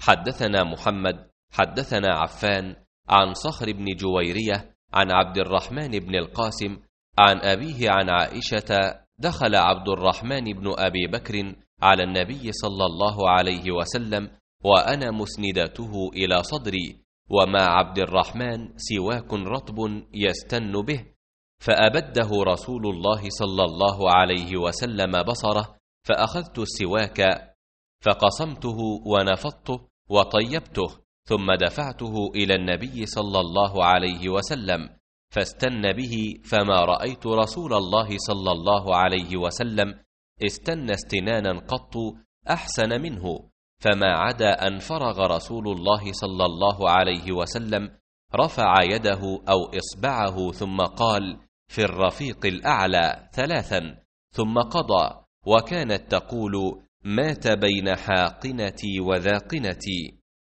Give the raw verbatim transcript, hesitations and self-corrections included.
حدثنا محمد حدثنا عفان عن صخر بن جويرية عن عبد الرحمن بن القاسم عن أبيه عن عائشة: دخل عبد الرحمن بن أبي بكر على النبي صلى الله عليه وسلم وأنا مسندته إلى صدري، ومع عبد الرحمن سواك رطب يستن به، فأبده رسول الله صلى الله عليه وسلم بصره، فأخذت السواك فقصمته ونفضته وطيبته، ثم دفعته إلى النبي صلى الله عليه وسلم فاستن به، فما رأيت رسول الله صلى الله عليه وسلم استن استنانا قط أحسن منه، فما عدا أن فرغ رسول الله صلى الله عليه وسلم رفع يده أو إصبعه ثم قال: في الرفيق الأعلى ثلاثا، ثم قضى، وكانت تقول: مات بين حاقنتي وذاقنتي.